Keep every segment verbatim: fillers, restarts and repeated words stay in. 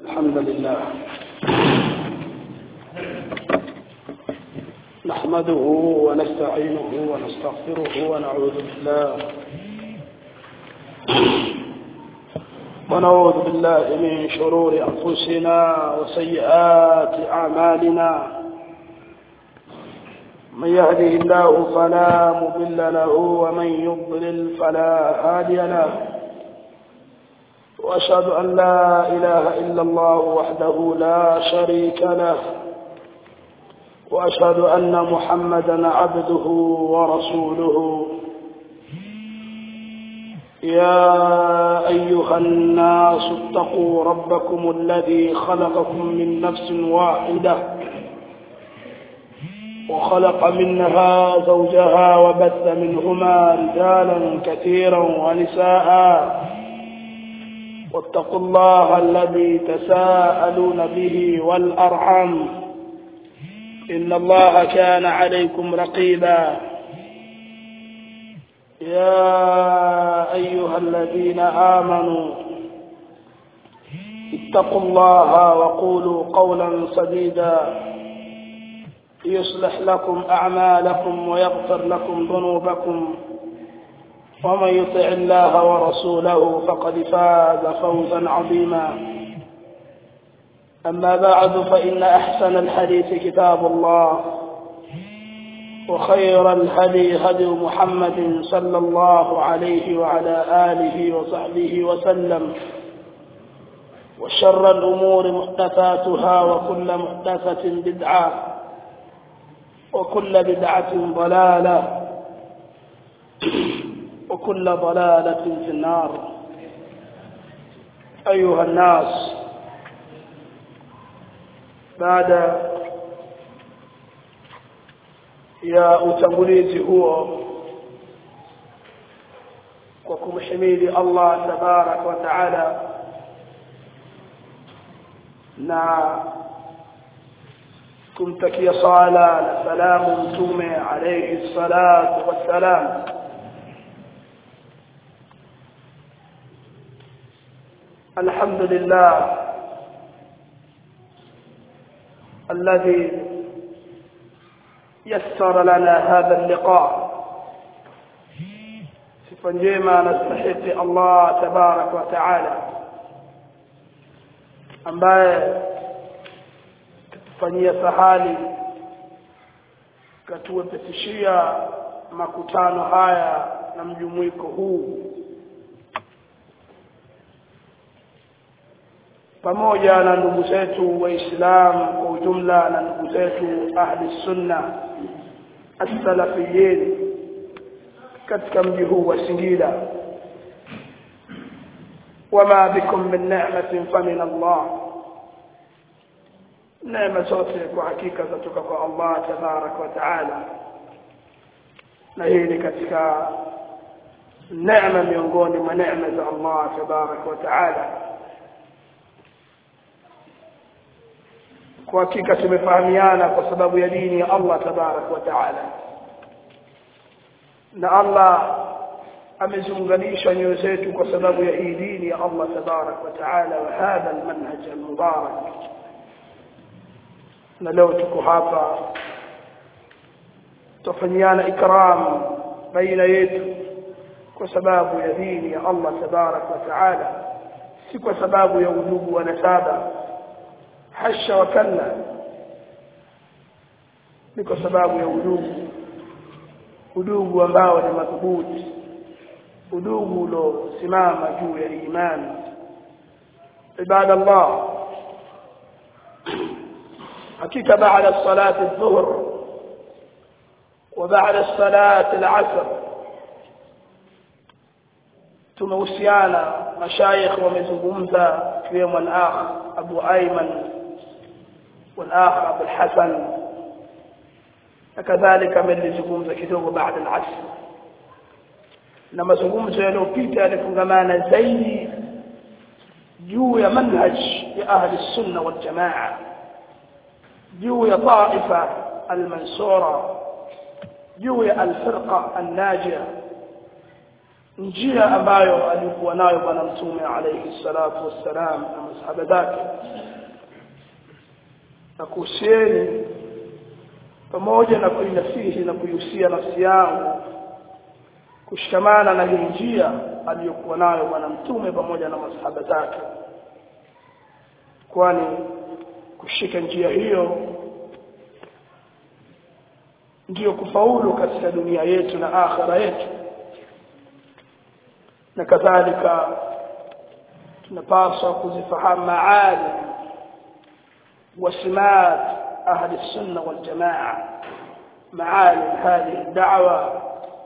الحمد لله نحمده ونستعينه ونستغفره ونعوذ بالله ونعوذ بالله من شرور أنفسنا وسيئات أعمالنا من يهده الله فلا مضل له ومن يضلل فلا هادي له وأشهد أن لا إله إلا الله وحده لا شريك له وأشهد أن محمدا عبده ورسوله يا أيها الناس اتقوا ربكم الذي خلقكم من نفس واحدة وخلق منها زوجها وبث منهما رجالا كثيرا ونساء واتقوا الله الذي تساءلون به والأرحام إن الله كان عليكم رقيبا يا أيها الذين آمنوا اتقوا الله وقولوا قولا سديدا يصلح لكم أعمالكم ويغفر لكم ذنوبكم ومن يطع الله ورسوله فقد فاز فوزا عظيما أما بعد فإن أحسن الحديث كتاب الله وخير الهدي هدي محمد صلى الله عليه وعلى آله وصحبه وسلم وشر الأمور محدثاتها وكل محدثة بدعة وكل بدعة ضلالة وكل ضلالة في النار أيها الناس بعد يا utangulizi huo kwa kumhimidi Allah tabarak wa taala na kumtakia sala na salamu mtume alayhi salatu wassalam الحمد لله الذي يسر لنا هذا اللقاء فنجيما نستحق الله تبارك وتعالى ambaye tufanyia sahali katuwepesishia makutano haya na mjumuiko huu pamoja na ndugu zetu waislamu kwa ujumla na ndugu zetu ahli sunna as-salafiyyin katika mji huu wa Singida wama bikum min ni'matin fa min Allah neema zote kwa hakika zatoka kwa Allah tabarak wa taala na hii ni katika neema miongoni mwa neema za Allah tabarak wa taala kwa hakika tumefahamiana kwa sababu ya dini ya Allah tabarak wa taala na Allah ameziunganisha nyoyo zetu kwa sababu ya hii dini ya Allah tabarak wa taala wa hadha almanhaj almubarak na leo tuko hapa tufanyiana ikram baina yetu kwa sababu ya dini ya Allah tabarak wa taala si kwa sababu ya udugu wa nasaba hasha wa kalla ni kwa sababu ya udugu udugu ambao ni madhubuti udugu ulosimama juu ya imani ibadallah hakika baada salati adh-dhuhr wa baada salati al-'asr tumehusiana mashayikh wamezungumza kiwemo al-akh Abu Ayman والآخر أبو الحسن كذلك من اللي زقومza kidogo بعد العصر na mazungumzo yaliyopita yalifungamana zaidi juu ya manhaj ya ahli sunna wal jamaa juu ya taifa al-mansura juu ya al-firqa an-najia njia ambayo alikuwa nayo bwana mtume alayhi salatu wassalam na masahaba zake, na kuhusieni pamoja na kuinasihi na kuihusia nafsi yangu kushikamana na hii njia aliyokuwa nayo bwana mtume pamoja na masahaba zake, kwani kushika njia hiyo ndio kufaulu katika dunia yetu na akhira yetu. Na kadhalika tunapaswa kuzifahamu maali wa simat ahli sunna wal jamaa, maali hadhihi da'wa,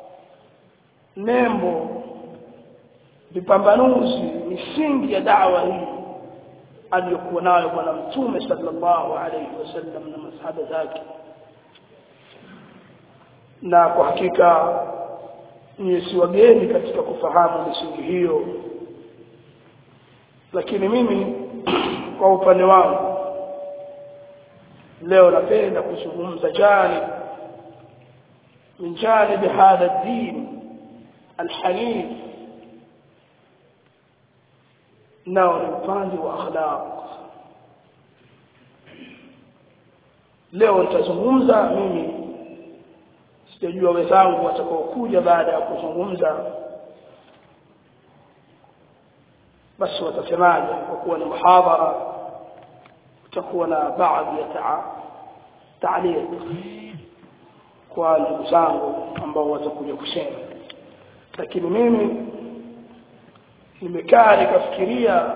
nembo, vipambanuzi, misingi ya da'wa hii aliyokuwa nayo bwana mtume sallallahu alayhi wasallam na masahaba zake. Na kwa hakika ni si wageni katika kufahamu misingi hiyo, lakini mimi kwa upande wangu leo napenda kuzungumza jani min janib hadha ad-din al-hanif, nao ni upande wa akhlaq. Leo nitazungumza mimi, sijajua wenzangu watakaokuja baada ya kuzungumza basi watasemaje, kwa kuwa ni muhadhara utakuwa na baadhi ya taaliq kwa ndugu zangu ambao watakuja kusema. Lakini mimi nimekaa nikafikiria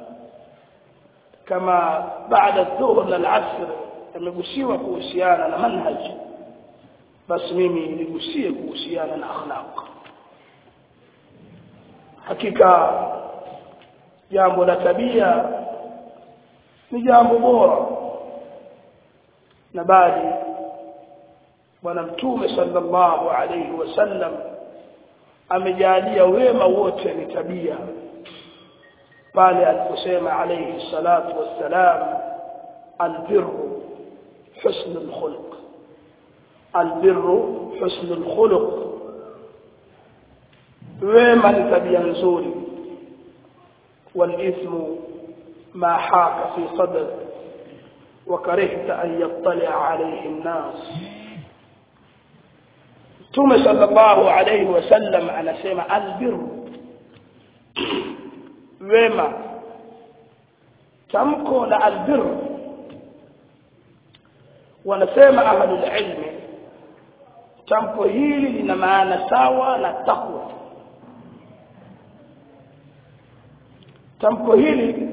kama baada ya dhuhur na al-asr yamegusiwa kuhusiana na manhaj, basi mimi nigusie kuhusiana na akhlaq. Hakika jambo la tabia ni jambo bora, na bali bwana mtume sallallahu alayhi wasallam amejalia wema wote ni tabia, pale aliposema alayhi salatu wassalam, albirru husnul khuluq, albirru husnul khuluq, wema ni tabia nzuri, walithmu ma haka fi sadr wa karihta an yattali'a alayhi an-nas. Mtume sallallahu alayhi wasallam anasema albirru, wema. Tamko la albirru wanasema ahlul ilmi, tamko hili lina maana sawa na taqwa. Tamko hili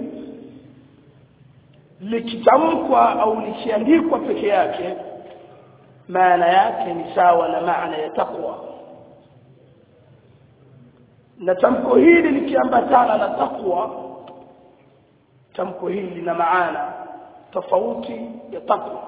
likitamkwa au likiandikwa peke yake maana yake ni sawa na maana ya taqwa, na tamko hili likiambatana na taqwa, tamko hili lina maana tofauti ya taqwa.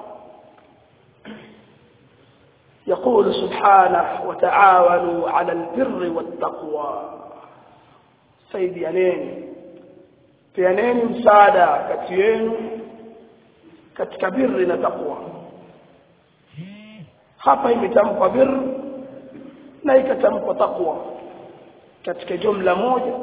يقول سبحانه وتعاونوا على البر والتقوى، saidianeni, peaneni msaada kati yenu katika birri na taqwa. Hapa imetamkwa birr na ikatamkwa taqwa katika jumla moja,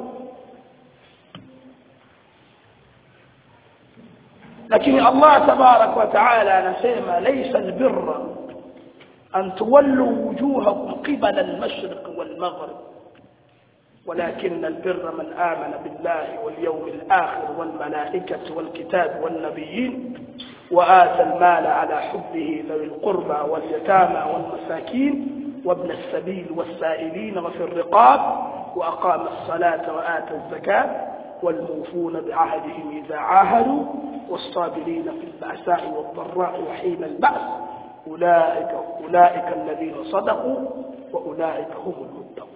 lakini Allah tabarak wa taala anasema laysa albirra an tuwallu wujuhakum qibala al-mashriq wal-maghrib ولكن البر من آمن بالله واليوم الآخر والملائكة والكتاب والنبيين وآتى المال على حبه ذوي القربى واليتامى والمساكين وابن السبيل والسائلين وفي الرقاب وأقام الصلاة وآتى الزكاة والموفون بعهدهم إذا عاهدوا والصابرين في البأساء والضراء وحين البأس أولئك, أولئك الذين صدقوا وأولئك هم المتقون.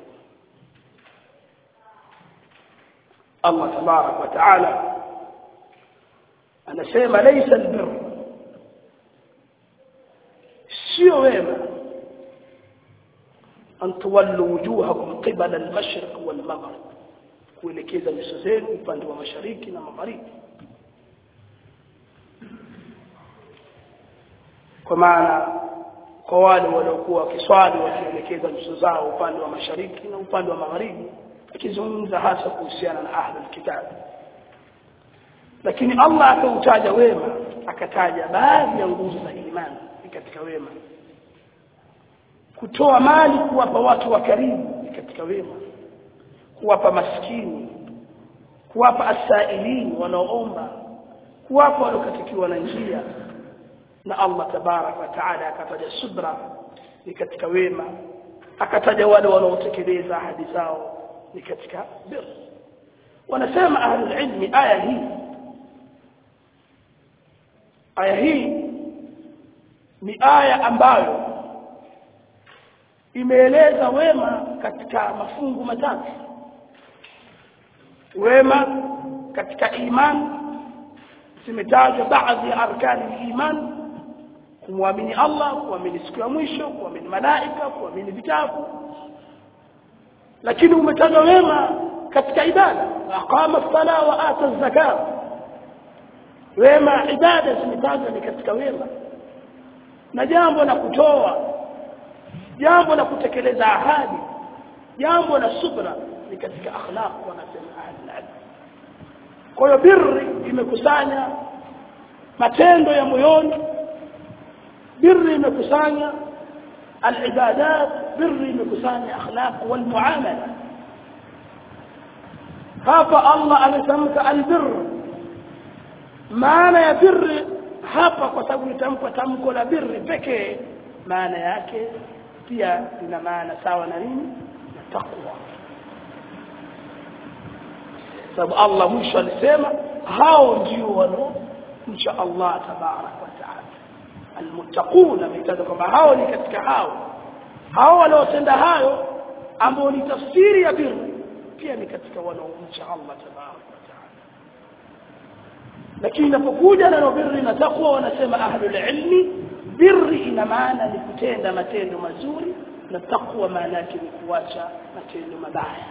الله تبارك وتعالى anasema laysa albir, sio wema an tuwallu wujuhakum qibala al-mashriq wal-maghrib, kuelekeza nyuso zenu upande wa mashariki na magharibi. Kwa maana kwa wale waliokuwa kiswali wakielekeza nyuso zao upande wa mashariki na upande wa magharibi, akizungumza hasa kuhusiana na ahlul kitab. Lakini Allah akautaja wema, akataja baadhi ya nguzo za imani katika wema. Kutoa mali kuwapa watu wa karibu katika wema, kuwapa maskini, kuwapa asailini wanaoomba, kuwapa waliokatikiwa na njia. Na Allah tabarak wa taala akataja subra ni katika wema, akataja wale wanaotekeleza ahadi zao ni katika bir. Wanasema ahlul ilmi aya hii aya hii ni aya ambayo imeeleza wema katika mafungu matatu. Wema katika imani zimetajwa baadhi ya arkani iman: kumwamini Allah, kuamini siku ya mwisho, kuamini malaika, kuamini vitabu. Lakini umetajwa wema katika ibada: aqama as-sala wa ata az-zakat. Wema ibada zimetajwa ni katika wema, na jambo la kutoa, jambo la kutekeleza ahadi, jambo la subra ni katika akhlaq wanasema ahli. Kwa hiyo birri imekusanya matendo ya moyoni, birri imekusanya al-ibadat, birri imekusanya akhlaq wal muamala. hapa Allah ametamka albirr. Maana ya birri hapa kwa sababu nitamka tamko la birri pekee, maana yake pia ina maana sawa na nini? Na takwa. Sababu Allah mwisho alisema hao ndio wanaomcha Allah tabarak wa taala. Almuttaquna, mitaja kwamba hao ni katika hao hao wanaotenda hayo ambao ni tafsiri ya birri, pia ni katika wanaomcha Allah tabarak wa taala. Lakini inapokuja na birri na takwa, wanasema ahlul ilmi birri ina maana ni kutenda matendo mazuri, na takwa maana yake ni kuacha matendo mabaya.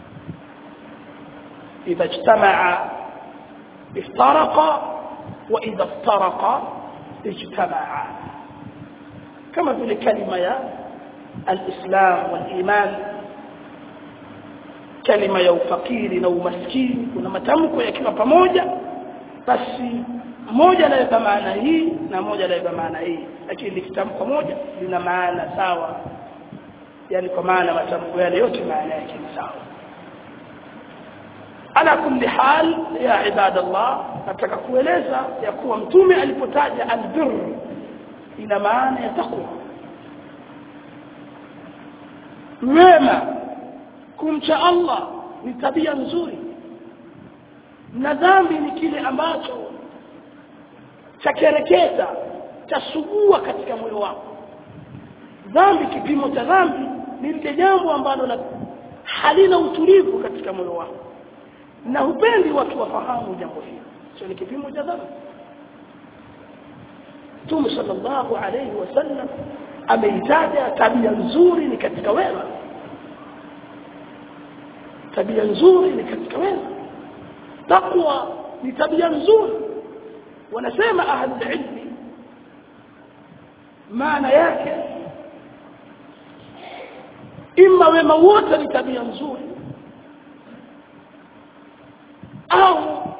إذا اجتمع افترق وإذا افترق اجتمع، كما في الكلمة يا الإسلام والإيمان، كلمة يا فقير أو مسكين، كنا متمكو يكيما pamoja basi moja la maana hii na moja la maana hii, lakini likitamko moja lina maana sawa, yani kwa maana matamko yale yote maana yake ni sawa. Ala kulli hal ya ibadallah, nataka kueleza ya kuwa mtume alipotaja albirr ina maana ya takwa, wema, kumcha Allah ni tabia nzuri, na dhambi ni kile ambacho chakereketa chasugua katika moyo wako. Dhambi, kipimo cha dhambi ni lile jambo ambalo halina utulivu katika moyo wako, na hupendi watu wafahamu jambo hili. Sio ni kipimo cha dhambi. Mtume sallallahu alayhi wasallam ameitaja tabia nzuri ni katika wema. Tabia nzuri ni katika wema. Takwa ni tabia nzuri. Wanasema ahlul ilmi maana yake imma wema wote ni tabia nzuri, au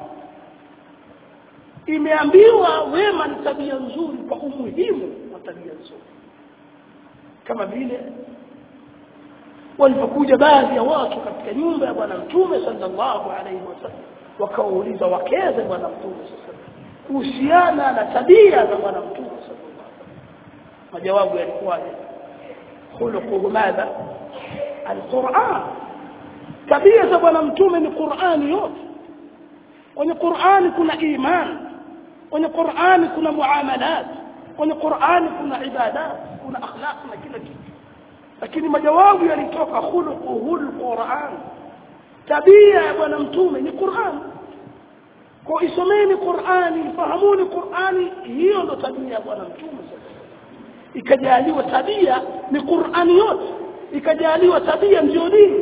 imeambiwa wema ni tabia nzuri kwa umuhimu wa tabia nzuri. Kama vile walipokuja baadhi ya watu katika nyumba ya bwana mtume sallallahu alaihi wasallam, wakauliza wakeze bwana mtume sallallahu kuhusiana na tabia za bwana mtume sallallahu alaihi wasallam. Majawabu yalikuwa khuluquhu madha alquran. Tabia za bwana mtume ni Qur'ani yote. Kwenye Qur'ani kuna iman, kwenye Qur'ani kuna muamalat, kwenye Qur'ani kuna ibadat, kuna akhlaq na kila kitu. Lakini majawabu yalitoka khuluquhul Qur'an. Tabia ya bwana mtume ni Qur'an. Kwa isomeni Qur'ani, fahamuni Qur'ani, hiyo ndo tabia ya bwana mtume. Ikajaliwa tabia ni Qur'ani yote, ikajaliwa tabia ndio dini.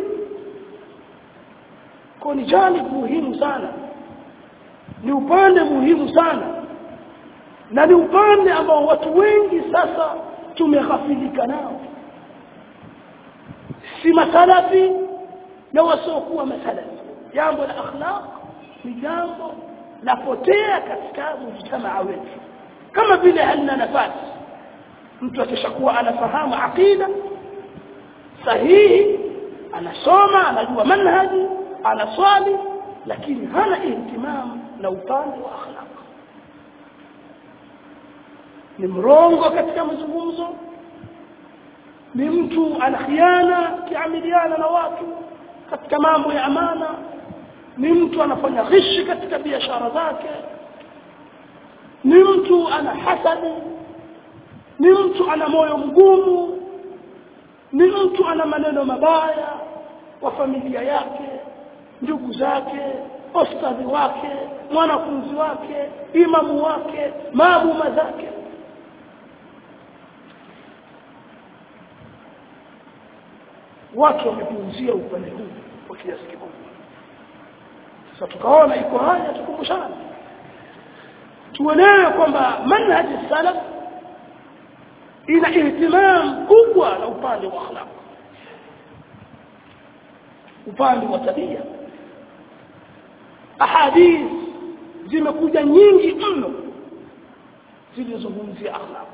Kwa ni jambo muhimu sana, ni upande muhimu sana, na ni upande ambao watu wengi sasa tumeghafilika nao. Si masalafi na wasiokuwa mathalan. Jambo la akhlaq ni jambo lapotea katika mujtamaa wetu, kama vile halina nafasi. Mtu akishakuwa anafahamu aqida sahihi, anasoma, anajua manhaji, anaswali, lakini hana ihtimam na upande wa akhlaq. Ni mrongo katika mazungumzo, ni mtu anakhiana kiamiliana na watu katika mambo ya amana, ni mtu anafanya ghishi katika biashara zake, ni mtu ana hasadi, ni mtu ana moyo mgumu, ni mtu ana maneno mabaya kwa familia yake, ndugu zake, ustadhi wake, mwanafunzi wake, imamu wake, maamuma zake. Watu wamepuuzia upande huu kwa kiasi kikubwa. Sasa tukaona iko haja tukumbushane, tuelewe kwamba manhaji salaf ina ihtimam kubwa na upande wa akhlaq, upande wa tabia. Ahadith zimekuja nyingi mno zilizozungumzia akhlaq.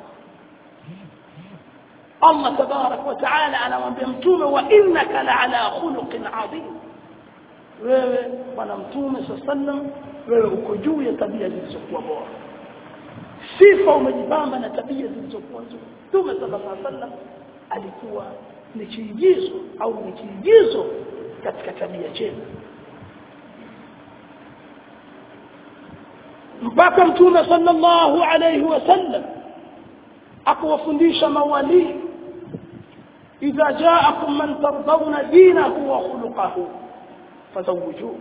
Allah tabarak wa taala anamwambia mtume, wa innaka la'ala khuluqin adhim. Wewe bwana mtume sallam, wewe uko juu ya tabia zilizokuwa bora. Sifa umejipamba na tabia zilizokuwa nzuri. Mtume sallallahu alaihi wasallam alikuwa ni kiigizo au ni kiigizo katika tabia njema. Mpaka mtume sallallahu alaihi wasallam akawafundisha mawali, idha ja'akum man tardawna dinahu wa khuluquhu fazawwijuhu.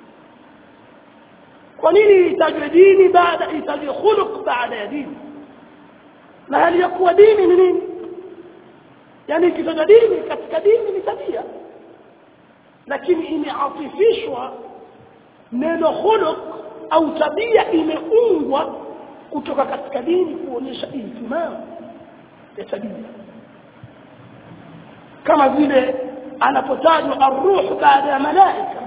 Kwa nini itajwe dini baada itajwe khuluq baada ya dini? Na hali ya kuwa dini ni nini? Yani kitajwa dini katika dini ni tabia, lakini imeatifishwa neno khuluq au tabia, imeungwa kutoka katika dini kuonyesha ihtimam ya tabia. Kama vile anapotajwa ar-ruh baada ya malaika,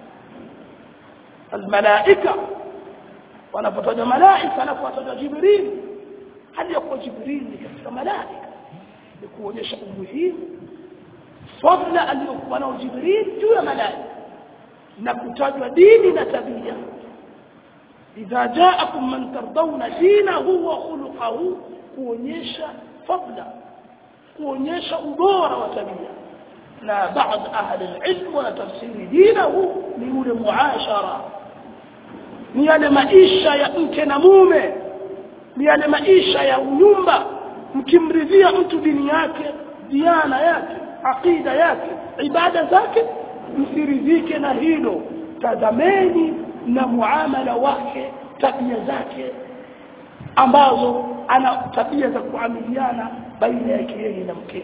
al-malaika wanapotajwa malaika, anapotajwa Jibril, hali ya kuwa Jibril ni katika malaika, ni kuonyesha umuhimu fadla aliyokuwa nao Jibril juu ya malaika, na kutajwa dini na tabia. idha ja'akum man tardawna dinahu wa khuluquhu, kuonyesha fadla, kuonyesha ubora wa tabia. Na baadhi ahli alilm wana tafsiri dinahu ni ule muashara, ni yale maisha ya mke na mume, ni yale maisha ya nyumba. Mkimridhia mtu dini yake, diana yake, aqida yake, ibada zake, msiridhike na hilo. Tazameni na muamala wake, tabia zake ambazo ana tabia za kuamiliana baina yake yeye na mkewe.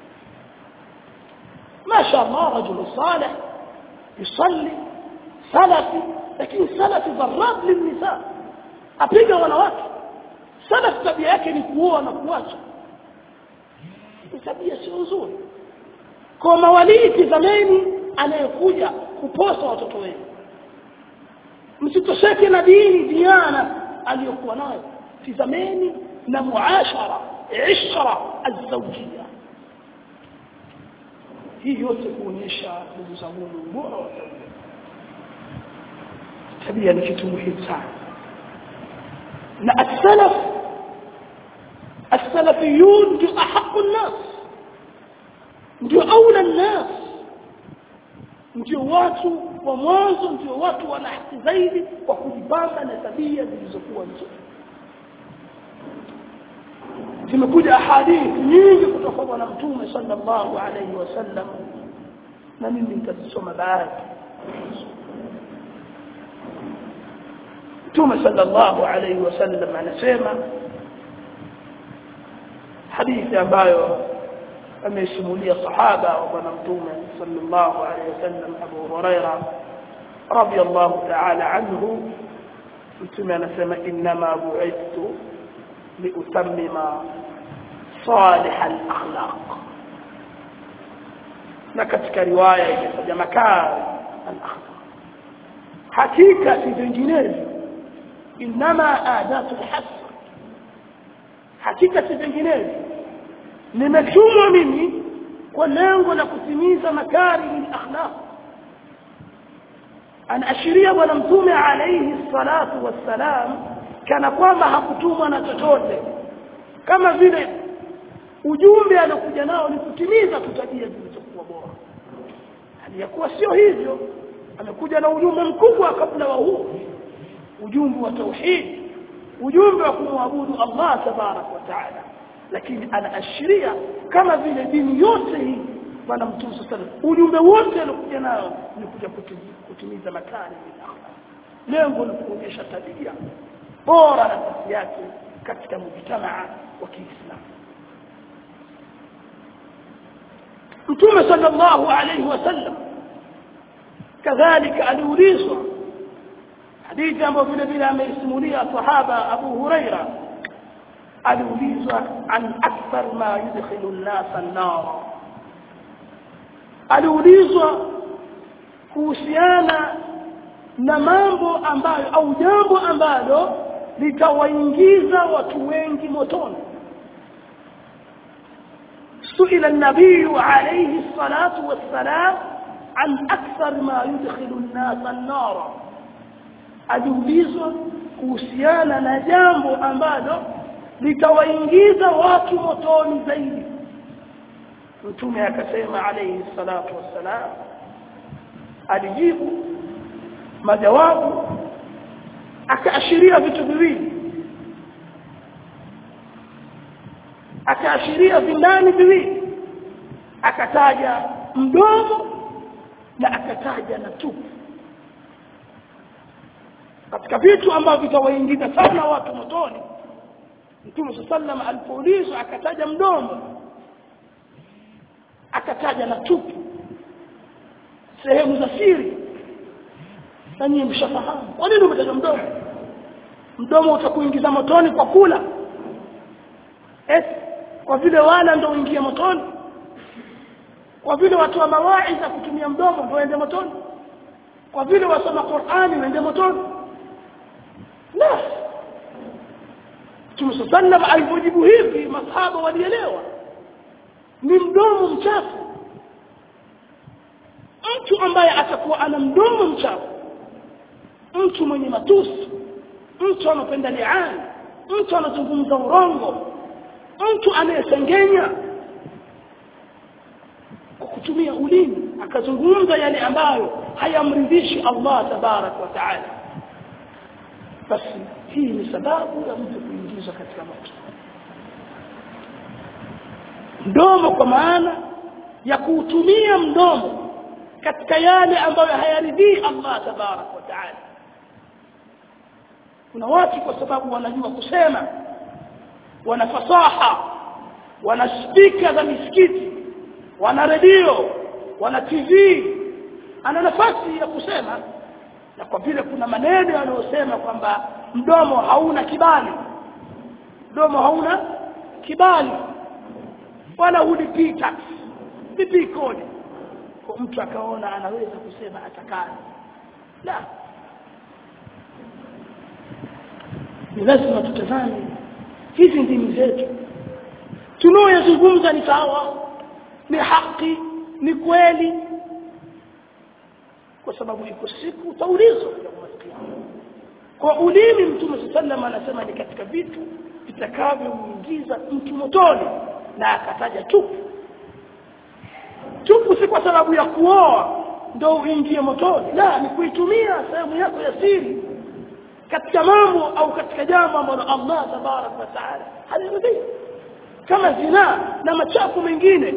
Mashaallah, rajul salih yusalli salafi, lakini salafi dharab lilnisa, apiga wanawake. Salafi tabia yake ni kuoa na kuacha, tabia sio nzuri. Kwa mawalii, tazameni anayekuja kuposa watoto wenu, msitosheke na dini diana aliyokuwa nayo, tazameni na muashara, ishra azawjia. Hii yote kuonyesha ndugu zangu ubora wa tabia. Tabia ni kitu muhimu sana. Na as-salaf as-salafiyun ndio ahaqu an-nas, ndio aula an-nas, ndio watu wa mwanzo, ndio watu wana haki zaidi kwa kujipamba na tabia zilizokuwa nzuri. Zimekuja hadithi nyingi kutoka kwa Mtume sallallahu alayhi wasallam, na mimi nitasoma baadhi. Mtume sallallahu alayhi wasallam anasema, hadithi ambayo amesimulia sahaba wa bwana Mtume sallallahu alayhi wasallam, Abu Huraira radiyallahu ta'ala anhu. Mtume anasema, inma bu'ithtu liutammima salih al-akhlaq. na katika riwaya ikitaja makari al-akhlaq. Hakika si vinginevyo, inma adatu al-hasr, hakika si vinginevyo nimetumwa mimi kwa lengo la kutimiza makari al-akhlaq. Anaashiria bwana mtume alayhi salatu wassalam kana kwamba hakutumwa na chochote, kama vile ujumbe alokuja nao ni kutimiza tabia zilizokuwa bora. Aliyakuwa sio hivyo, amekuja na ujumbe mkubwa kabla wa huu, ujumbe wa tauhid, ujumbe wa kumwabudu Allah tabarak wa taala. Lakini anaashiria kama vile dini yote hii bwana mtume sallallahu alayhi wasallam ujumbe wote alokuja nao ni kuja kutimiza makari ya akhlaq. Lengo ni kuonyesha tabia bora na nafsi yake katika mujtamaa wa Kiislamu. Mtume sallallahu alayhi wasallam kadhalika aliulizwa hadithi ambayo vile vile ameisimulia sahaba Abu Huraira, aliulizwa an akthar ma yudkhilu an-nas an-nar, aliulizwa kuhusiana na mambo ambayo au jambo ambalo litawaingiza watu wengi motoni. سئل النبي عليه الصلاة والسلام عن أكثر ما يدخل الناس النار، aliulizwa kuhusiana na jambo ambalo litawaingiza watu motoni zaidi. Mtume akasema alayhi salatu wassalam, alijibu majawabu akaashiria vitu viwili, akaashiria vindani viwili, akataja mdomo na akataja na tupu. Katika vitu ambavyo vitawaingiza sana watu motoni, Mtume sallallahu alipoulizwa akataja mdomo, akataja na tupu, sehemu za siri. Nanyi mshafahamu kwa nini umetaja mdomo? Mdomo utakuingiza motoni kwa kula, eh, kwa vile wala ndio uingia motoni? Kwa vile watu wa mawaidha kutumia mdomo ndio waende motoni? Kwa vile wasoma Qur'ani waende motoni? La. Mtume sallallahu alipojibu hivi masahaba walielewa ni mdomo mchafu. Mtu ambaye atakuwa ana mdomo mchafu, mtu mwenye matusi, mtu anapenda li'an, mtu anazungumza urongo, mtu anayesengenya kwa kutumia ulimi, akazungumza yale ambayo hayamridhishi Allah tabarak wa taala, basi hii ni sababu ya mtu kuingizwa katika moto. Mdomo kwa maana ya kuutumia mdomo katika yale ambayo hayaridhii Allah tabarak wa taala. Kuna watu kwa sababu wanajua kusema, wana fasaha, wana speaker za misikiti, wana radio, wana T V, ana nafasi ya kusema, na kwa vile kuna maneno yanayosema kwamba mdomo hauna kibali, mdomo hauna kibali wala hulipii tax, lipi kodi, kwa mtu akaona anaweza kusema atakalo. La, ni lazima tutazame hizi ndimi zetu tunayozungumza ni sawa, ni haki, ni kweli, kwa sababu iko siku utaulizwa kwa ulimi. Mtume sallallahu anasema ni katika vitu vitakavyomuingiza mtu motoni, na akataja tupu. Tupu si kwa sababu ya kuoa ndio uingie motoni, la, ni kuitumia sehemu yako ya siri katika mambo au katika jambo ambalo Allah tabarak wa taala haliridhi, kama zina na machafu mengine.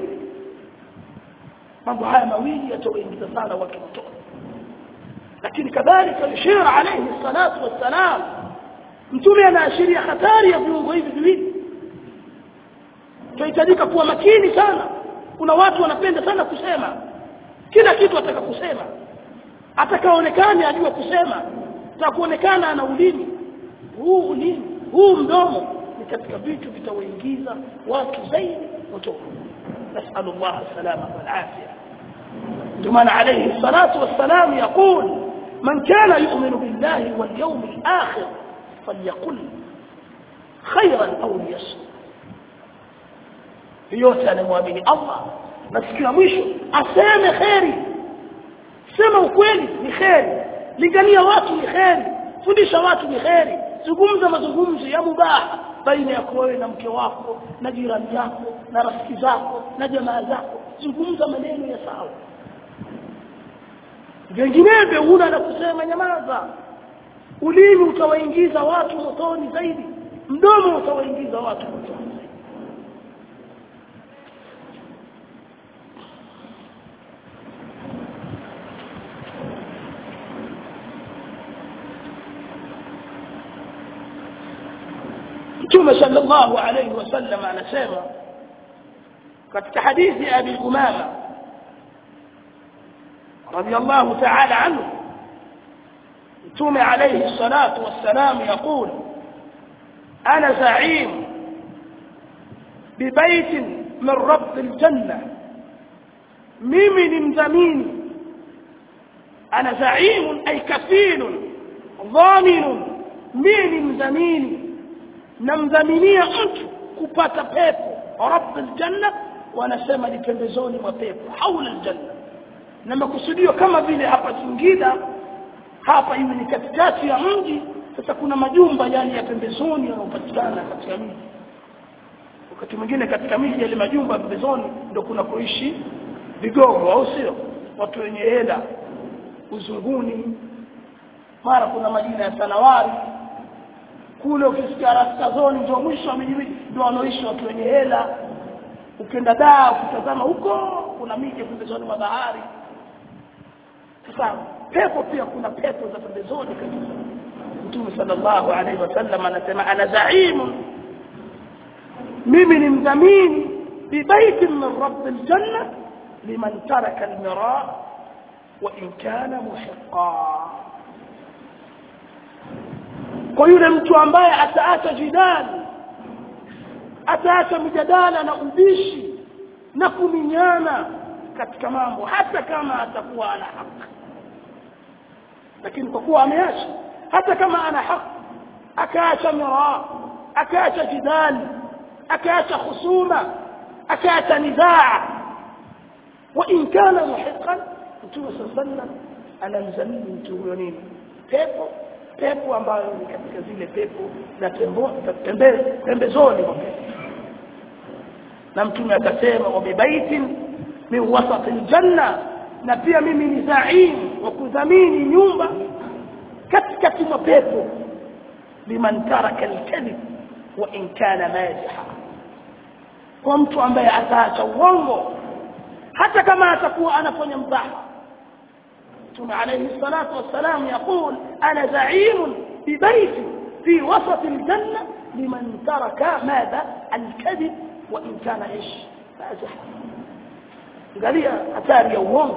Mambo haya mawili yatawaingiza sana watu motoni. Lakini kadhalika alishara alayhi salatu wassalam, mtume anaashiria hatari ya viungo hivi viwili. Tunahitajika kuwa makini sana. Kuna watu wanapenda sana kusema, kila kitu ataka kusema, atakaonekana ajua kusema, atakuonekana ana ulimi. Huu ulimi, huu mdomo ni katika vitu vitawaingiza watu zaidi motoni. Nasallallahu salama wal afia. جمال عليه الصلاة والسلام يقول من كان يؤمن بالله واليوم الآخر فليقل خيرا أو ليصمت yote anamwamini Allah na siku ya mwisho aseme khairi sema ukweli ni khairi lingania watu ni khairi fundisha watu ni khairi zungumza mazungumzo ya mubaha baina yako wewe na mke wako na jirani yako na rafiki zako na jamaa zako zungumza maneno ya sawa vinginevyo huna la kusema nyamaza ulimi utawaingiza watu motoni zaidi mdomo utawaingiza watu motoni Mtume sallallahu alayhi wasallam anasema katika hadithi ya Abi Umama radiyallahu ta'ala anhu Mtume alayhi salatu wassalam يقول أنا زعيم ببيت من رب الجنة mimi ni mdhamini أنا زعيم أي كفيل ضامن mimi ni mdhamini namdhaminia mtu kupata pepo rabb aljanna wanasema ni pembezoni mwa pepo haula aljanna na makusudio kama vile hapa Singida hapa hivi ni katikati ya mji sasa kuna majumba yani ya pembezoni yanayopatikana katika miji wakati mwingine katika miji yale majumba pembezoni ndio kuna kuishi vigogo au sio watu wenye hela uzunguni mara kuna majina ya sanawari kule ukisikia raskazoni ndio mwisho wa miji ndio wanaoishi watu wenye hela ukienda daa ukitazama huko kuna miji pembezoni mwa bahari sasa pepo pia kuna pepo za pembezoni kabisa Mtume sallallahu alaihi wasallam anasema ana zaimun mimi ni mdhamini bi baitin min rabbil janna liman taraka al-mira wa in kana muhiqqa kwa yule mtu ambaye ataacha jidali ataacha mjadala na ubishi na kuminyana katika mambo hata kama atakuwa ana haki lakini kwa kuwa ameacha hata kama ana haki akaacha mira akaacha jidali akaacha khusuma akaacha nizaa wa in kana muhiqqan Mtume sallallahu anamzamini mtu huyo nini pepo pepo ambayo ni katika zile pepo za tembo tembe pembezoni mwa pepo na Mtume akasema wa bibaitin min wasat aljanna na pia mimi ni zaim wa kudhamini nyumba katikati mwa pepo liman taraka alkadhib wa in kana maziha kwa mtu ambaye ataacha uongo hata kama atakuwa anafanya mzaha Mtume alayhi salatu wassalam يقول انا زعيم ببيت في وسط الجنه لمن ترك ماذا الكذب وان كان ايش مازح angalia hatari ya uongo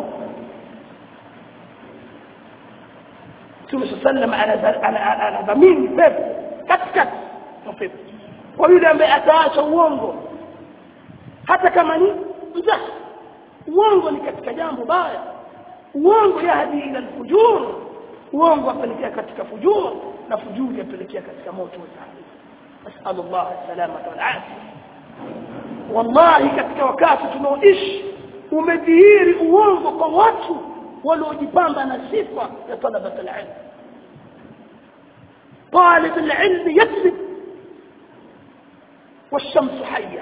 Mtume sallam ana ana dhamini pepo katikati ya pepo kwa yule ambaye ataacha uongo hata kama ni mzaha uongo ni katika jambo baya uongo yahdi ila alfujur uongo apelekea katika fujur na fujur yapelekea katika moto wa jahannam nasallallahu alsalamata wal afia wallahi katika wakati tunaoishi umedhihiri uongo kwa watu waliojipamba na sifa ya talabat alilm talib alilm yakذب والشمس حيه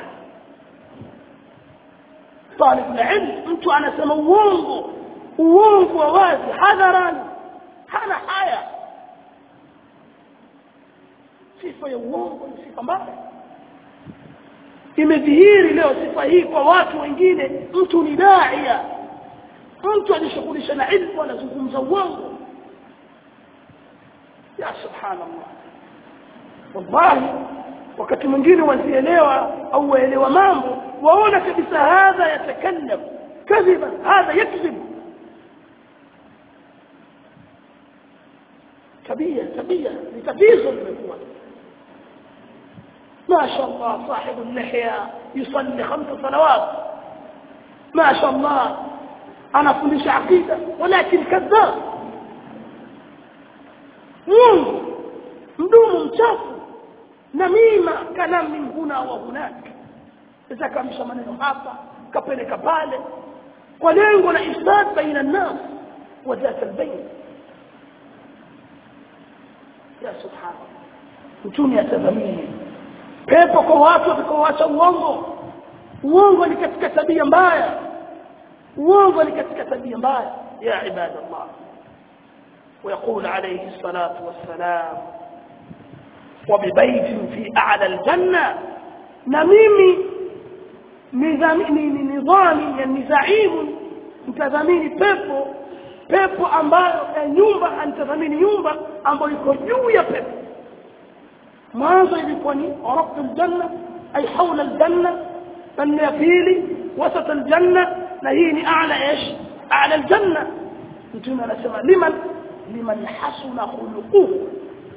طالب العلم mtu anasema uongo uongo wazi hadharani hana haya sifa ya uongo ni sifa mbaya imedhihiri leo sifa hii kwa watu wengine mtu ni daia mtu anashughulisha na ilmu anazungumza uongo ya subhanallah wallahi wakati mwingine wasielewa au waelewa mambo waona kabisa hadha yatakallam kadhiba hadha yakذب tabia tabia ni tatizo limekuwa ما شاء الله صاحب اللحية يصلي خمس صلوات ما شاء الله anafundisha akida walakin kadhab mungu mdomo mchafu namima kalam min huna wa hunaka sasa kamsha maneno hapa kapeleka pale kwa lengo la ifsad baina an-nas wa dhat al-bayn ya subhanallah mtume atadhamini pepo kwa watu watakaoacha uongo uongo ni katika tabia mbaya uongo ni katika tabia mbaya ya ibadallah ويقول عليه الصلاة والسلام وببيت في أعلى الجنة نميمي نظامي يعني زعيم mtadhamini pepo pepo ambayo nyumba antadhamini nyumba ambayo iko juu ya pepo mwanzo ilikuwa ni rabbul janna ay hawla aljanna na pili wasat aljanna na hii ni a'la ish a'la aljanna mtume anasema liman liman hasuna khuluquhu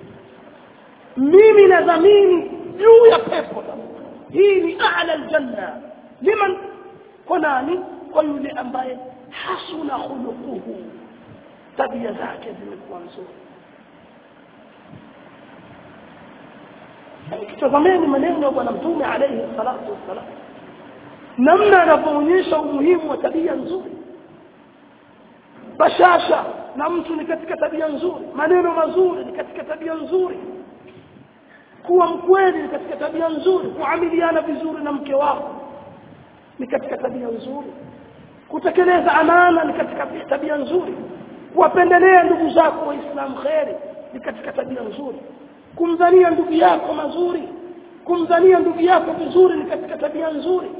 mimi nadhamini juu ya pepo hii ni a'la aljanna liman kunani kwa yule ambaye hasuna khuluquhu tabia zake zimekuwa nzuri kitazameni maneno ya bwana mtume alayhi salatu wassalam namna anapoonyesha umuhimu wa tabia nzuri bashasha na mtu ni katika tabia nzuri maneno mazuri ni katika tabia nzuri kuwa mkweli ni katika tabia nzuri kuamiliana vizuri na mke wako ni katika tabia nzuri kutekeleza amana ni katika tabia nzuri kuwapendelea ndugu zako waislamu khairi ni katika tabia nzuri kumdhania ndugu yako mazuri kumdhania ndugu yako vizuri ni katika tabia nzuri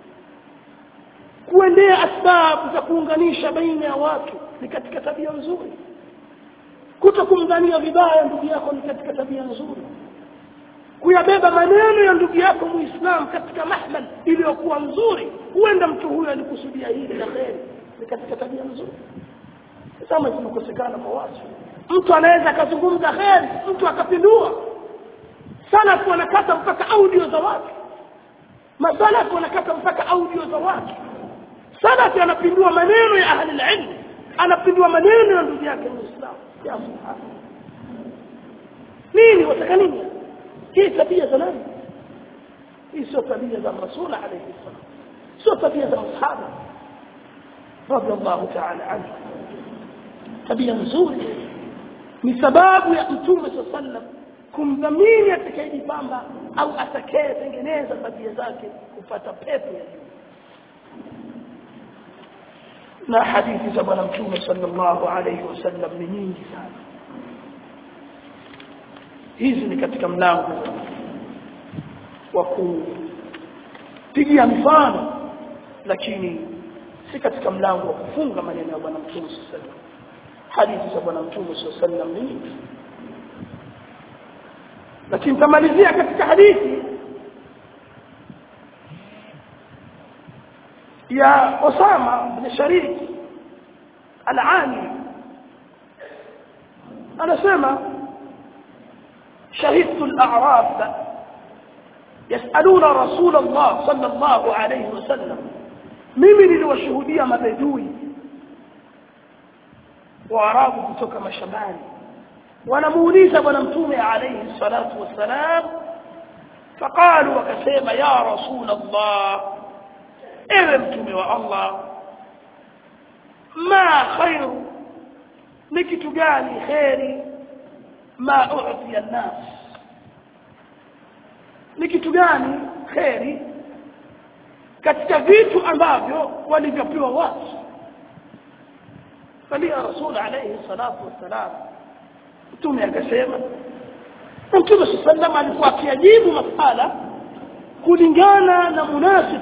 kuendea asbabu za kuunganisha baina ya watu ni katika tabia nzuri kutokumdhania vibaya ndugu yako ni katika tabia nzuri kuyabeba maneno ya ndugu yako muislamu katika mahmal iliyokuwa nzuri huenda mtu huyo alikusudia hili la khairi ni katika tabia nzuri kama zinakosekana kwa watu mtu anaweza akazungumza khairi mtu akapindua sana kwa nakata mpaka audio za watu masala kwa nakata mpaka audio za watu sana anapindua maneno ya ahli al-ilm anapindua maneno ya ndugu yake muislamu ya subhana nini wataka nini hii tabia za nani hii sio tabia za rasul alayhi salam sio tabia za masahaba radiyallahu ta'ala anhu tabia nzuri ni sababu ya mtume sallam kumdhamini atakayejipamba au atakayetengeneza tabia zake kupata pepo ya juu na hadithi za bwana mtume sallallahu alayhi wasallam ni nyingi sana hizi ni katika mlango wa kupigia mfano lakini si katika mlango wa kufunga maneno ya bwana mtume sallallahu alayhi wasallam hadithi za bwana mtume sallallahu alayhi wasallam ni nyingi lakini tamalizia katika hadithi ya Osama bin Sharik al-Ani anasema شهدت الأعراب يسألون رسول الله صلى الله عليه وسلم ممن الوشهودية مبدوي وعراب kutoka mashambani wanamuuliza bwana mtume alayhi salatu wasalam فقالوا wakasema ya rasul Allah ewe mtume wa Allah ma khairu ni kitu gani khairi ma u'ti an-nas ni kitu gani khairi katika vitu ambavyo walivyopewa watu bali ya rasul alayhi salatu wasalam mtume akasema mtume sallallahu alikuwa akijibu masala kulingana na munasib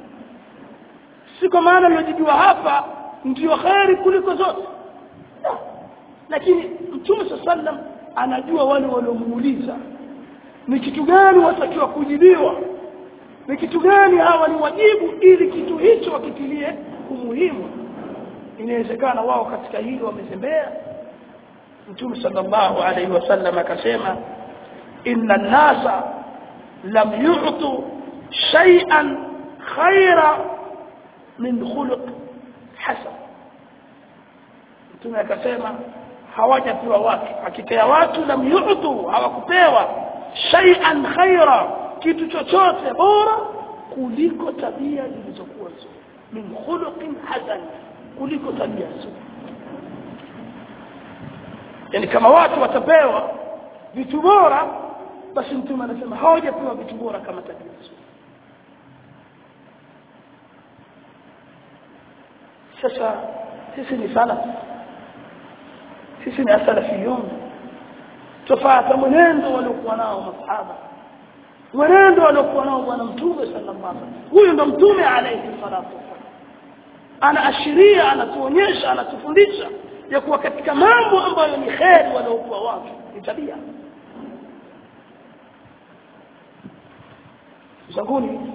si kwa maana aliyojibiwa hapa ndio khairi kuliko zote lakini mtume sallallahu anajua wale waliomuuliza ni kitu gani watakiwa kujibiwa ni kitu gani hawa ni wajibu ili kitu hicho wakitilie umuhimu inawezekana wao katika hilo wamezembea mtume sallallahu alayhi wasallam akasema inna an-nasa lam yu'tu shay'an khayra min khuluq hasan Mtume akasema hawajapewa watu, hakika ya watu lam yu'tu, hawakupewa shay'an khaira, kitu chochote bora kuliko tabia zilizokuwa nzuri, min khuluqin hasan, kuliko tabia nzuri. Yani kama watu watapewa vitu bora, basi Mtume anasema hawajapewa vitu bora kama tabia nzuri. Sasa sisi ni salaf, sisi ni asalafiyun, tufuata mwenendo waliokuwa nao masahaba, mwenendo waliokuwa nao bwana Mtume sallallahu alaihi wasallam. Huyu ndo Mtume alayhi salatu wasallam, anaashiria, anatuonyesha, anatufundisha ya kuwa katika mambo ambayo ni kheri waliokuwa watu ni tabia. Zanguni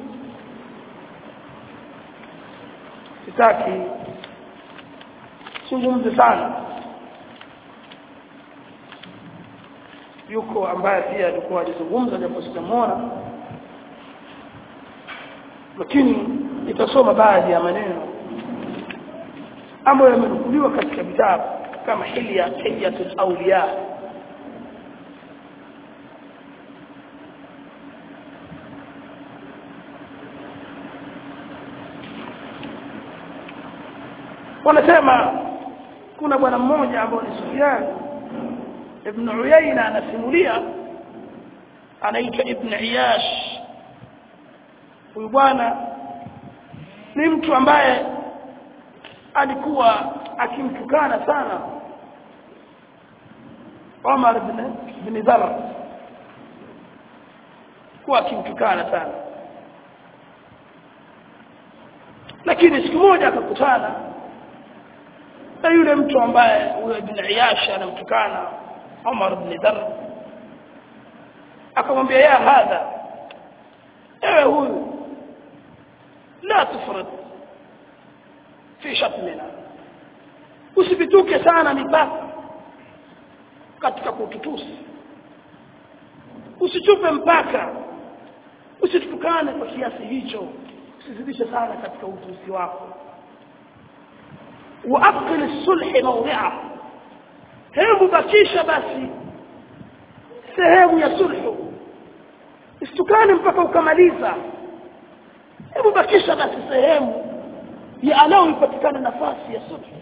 sitaki zungumze sana. Yuko ambaye pia alikuwa alizungumza japo sijamuona, lakini nitasoma baadhi ya maneno ambayo yamenukuliwa katika vitabu kama Hilya Hilyatul Awliya. Wanasema kuna bwana mmoja ambaye ni Sufyan ibn Uyayna anasimulia, anaitwa Ibn Iyash. Huyu bwana ni mtu ambaye alikuwa akimtukana sana Umar ibn ibn Dharr, kwa akimtukana sana. Lakini siku moja akakutana na yule mtu ambaye huyo Ibn Iyash anamtukana Umar ibn Dharr, akamwambia ya hadha, ewe huyu, la tufrad fi shatmina, usipituke sana mipaka katika kututusi, usichupe mpaka, usitukane kwa kiasi hicho, usizidishe sana katika utusi wako. wa aqil as-sulh mawdi'a, hebu bakisha basi sehemu ya sulhu, usitukane mpaka ukamaliza, hebu bakisha basi sehemu ya anao ipatikane nafasi ya sulhu.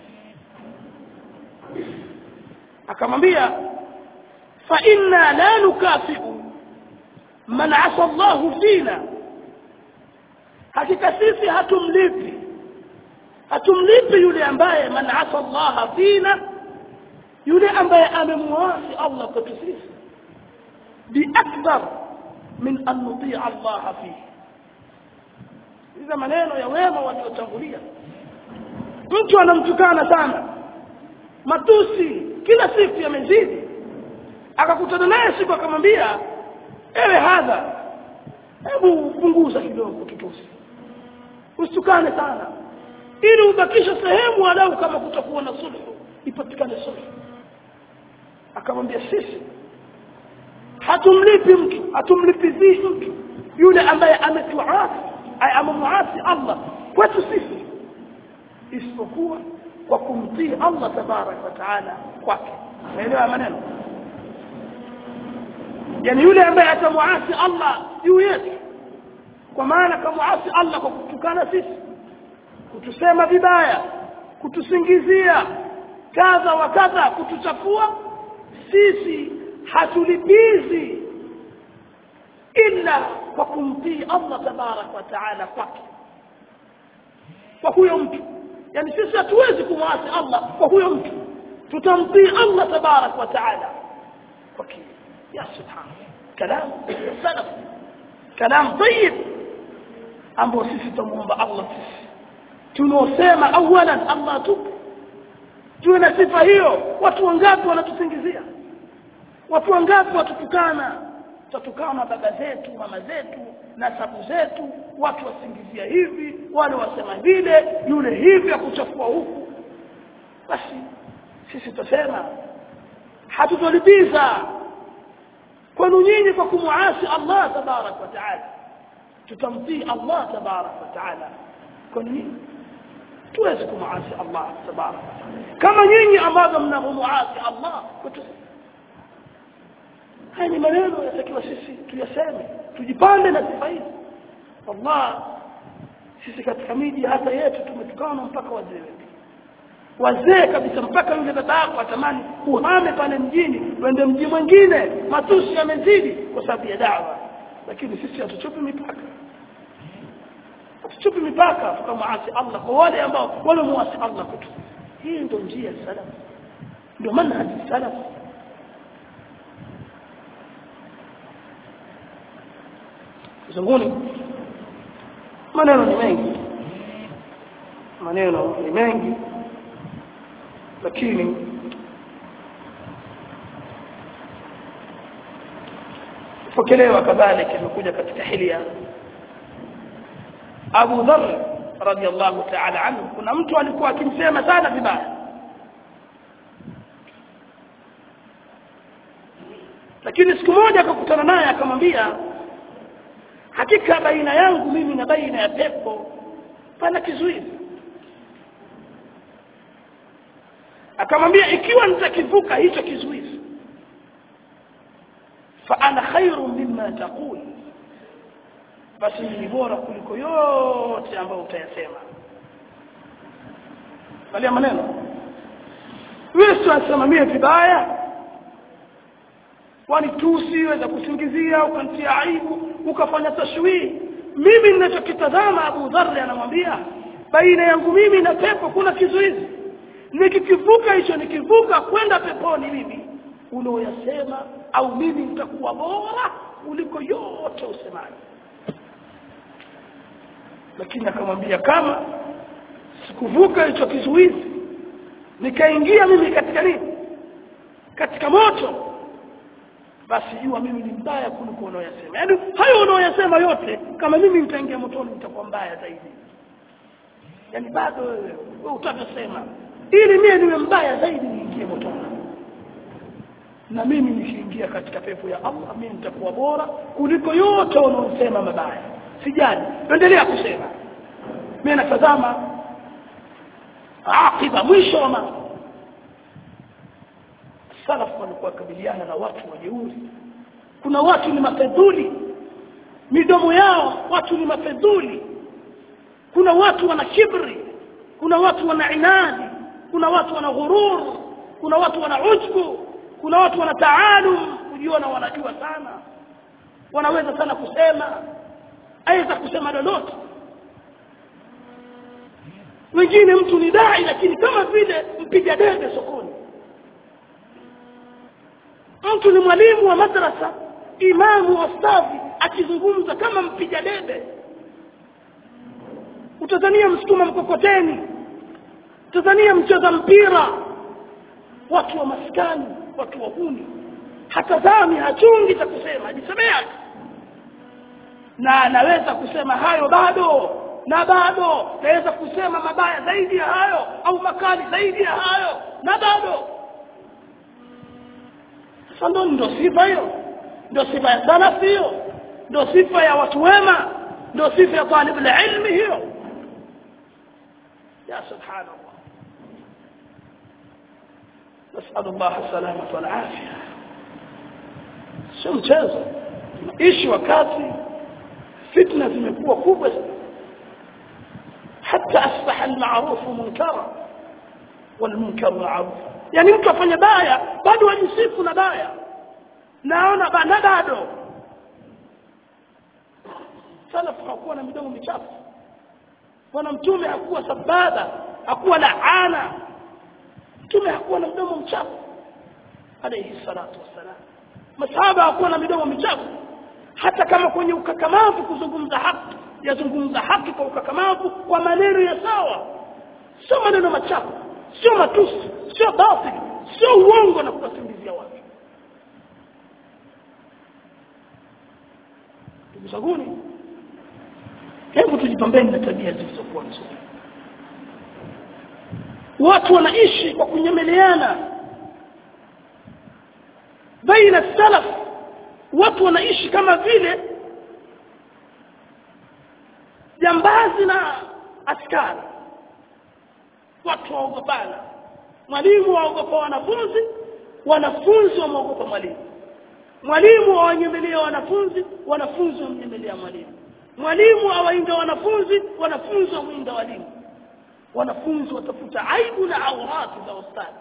Akamwambia fa inna la nukafiu man asa Allahu fina, hakika sisi hatumlipi hatumlipi yule ambaye man asa Allah fina, yule ambaye amemwasi Allah kwetu sisi, bi akbar min an nuti Allah fihi. Hizo maneno ya wema waliotangulia. Mtu anamtukana sana, matusi kila siku yamezidi, akakutana naye siku akamwambia ewe hadha, hebu punguza kidogo tutusi, usitukane sana, ili ubakishe sehemu walau kama kutakuwa na sulhu, ipatikane sulhu. Akamwambia sisi hatumlipi mtu, hatumlipizi mtu yule ambaye ametuasi, amemuasi Allah kwetu sisi, isipokuwa kwa kumtii Allah tabarak wa taala kwake. Unaelewa maneno? Yani yule ambaye atamuasi Allah juu yetu, kwa maana kamuasi Allah kwa kutukana sisi, kutusema vibaya, kutusingizia kadha wa kadha, kutuchafua, sisi hatulipizi illa kwa kumtii Allah tabarak wa taala kwake, kwa huyo mtu. Yani sisi hatuwezi kumwasi Allah kwa huyo mtu, tutamtii Allah tabarak wa taala kwake. Ya subhanallah, kalam salaf, kalam tayyib, ambao sisi tumuomba Allah, sisi tunosema awalan Allah tu, tuwe na sifa hiyo. Watu wangapi wanatusingizia, watu wangapi watutukana, tutukana baba zetu, mama zetu, nasabu zetu, watu wasingizia hivi, wale wasema vile, yule hivi, akuchafua huku. Basi sisi tutasema hatutolipiza kwenu nyinyi kwa kumuasi Allah tabarak wa taala, tutamtii Allah tabarak wa taala kwa nini? tuweze kumuasi Allah tabaraka kama nyinyi ambao mnamuasi Allah kutu. Haya ni maneno yatakiwa sisi tuyaseme, tujipande na sifa hizi. Allah, sisi katika miji hata yetu tumetukana mpaka wazee wetu, wazee kabisa, mpaka yule baba yako atamani uhame pale mjini uende mji mwingine, matusi yamezidi kwa sababu ya da'wa. Lakini sisi hatuchupi mipaka, hatuchupi mipaka tukamwasi Allah kwa wale ambao wale muasi Allah kwetu. Hii ndio njia ya salaf, ndio manhaji ya salaf. Zunguni maneno ni mengi, maneno ni mengi, lakini pokelewa kadhalika imekuja katika Hilya Abu Dharr radiyallahu ta'ala anhu, kuna mtu alikuwa akimsema sana vibaya, lakini siku moja akakutana naye akamwambia, hakika baina yangu mimi na baina ya pepo pana kizuizi. Akamwambia, ikiwa nitakivuka hicho kizuizi, fa ana khairu mimma taqul, basi ni bora kuliko yote ambayo utayasema. Wale maneno wewe unasema mimi vibaya, kwani tusiweza kusingizia ukantia aibu ukafanya tashwii. Mimi ninachokitazama, Abu Dharr anamwambia, baina yangu mimi na pepo kuna kizuizi, nikikivuka hicho, nikivuka kwenda peponi mimi unaoyasema, au mimi nitakuwa bora kuliko yote usemaji. Lakini akamwambia, kama sikuvuka hicho kizuizi nikaingia mimi katika nini, katika moto, basi jua mimi ni mbaya kuliko unaoyasema. Yaani hayo unaoyasema yote, kama mimi nitaingia motoni nitakuwa mbaya zaidi. Yaani bado wewe utasema ili mimi niwe mbaya zaidi niingie motoni, na mimi nikiingia katika pepo ya Allah mimi nitakuwa bora kuliko yote unaosema mabaya. Sijali, endelea kusema, mimi natazama akiba, mwisho wa mambo. Salaf walikuwa kabiliana na watu wajeuri. Kuna watu ni mafedhuli, midomo yao watu ni mafedhuli. Kuna watu wana kibri, kuna watu wana inadi, kuna watu wana ghurur, kuna watu wana ujbu, kuna watu wana taalum, kujiona wanajua sana, wanaweza sana kusema, aidha kusema lolote. Wengine mtu ni dai lakini kama vile mpiga debe sokoni. Mtu ni mwalimu wa madrasa, imamu wa stafi, akizungumza kama mpiga debe. Utazania msukuma mkokoteni, utazania mcheza mpira. Watu wa maskani, watu wa huni, hatazami, hachungi cha kusema, ajisemea. Na anaweza kusema hayo bado, na bado naweza kusema mabaya zaidi ya hayo, au makali zaidi ya hayo, na bado. Sasa ndo sifa hiyo, ndo sifa ya salafi hiyo, ndo sifa ya watu wema, ndo sifa ya talib ilmi hiyo. Ya subhanallah, نسأل الله السلامة والعافية. sio mchezo. Ishi wakati fitna zimekuwa kubwa, hata asbaha al-ma'ruf munkara wal munkar ma'ruf. Yani mtu afanye baya bado ajisifu na baya, naona bana bado. Salaf hakuwa na midomo michafu, wana mtume hakuwa sababa, hakuwa laana. Mtume hakuwa na mdomo mchafu alayhi salatu wassalam. Masahaba hakuwa na midomo michafu, hata kama kwenye ukakamavu kuzungumza haki, yazungumza haki kwa ukakamavu, kwa maneno ya sawa, sio maneno machafu, sio matusi, sio batili, sio uongo na kuwasingizia watu. Ndugu zangu, hebu tujipambeni na tabia zilizokuwa nzuri. Watu wanaishi kwa kunyemeleana baina salaf, watu wanaishi kama vile jambazi na askari. watu waogopana. Mwalimu waogopa wanafunzi, wanafunzi waogopa mwalimu. Mwalimu awanyemelea wanafunzi, wanafunzi wamnyemelea mwalimu. Mwalimu awainda wanafunzi, wanafunzi wamuinda walimu. Wanafunzi watafuta aibu na aurati za ustadi.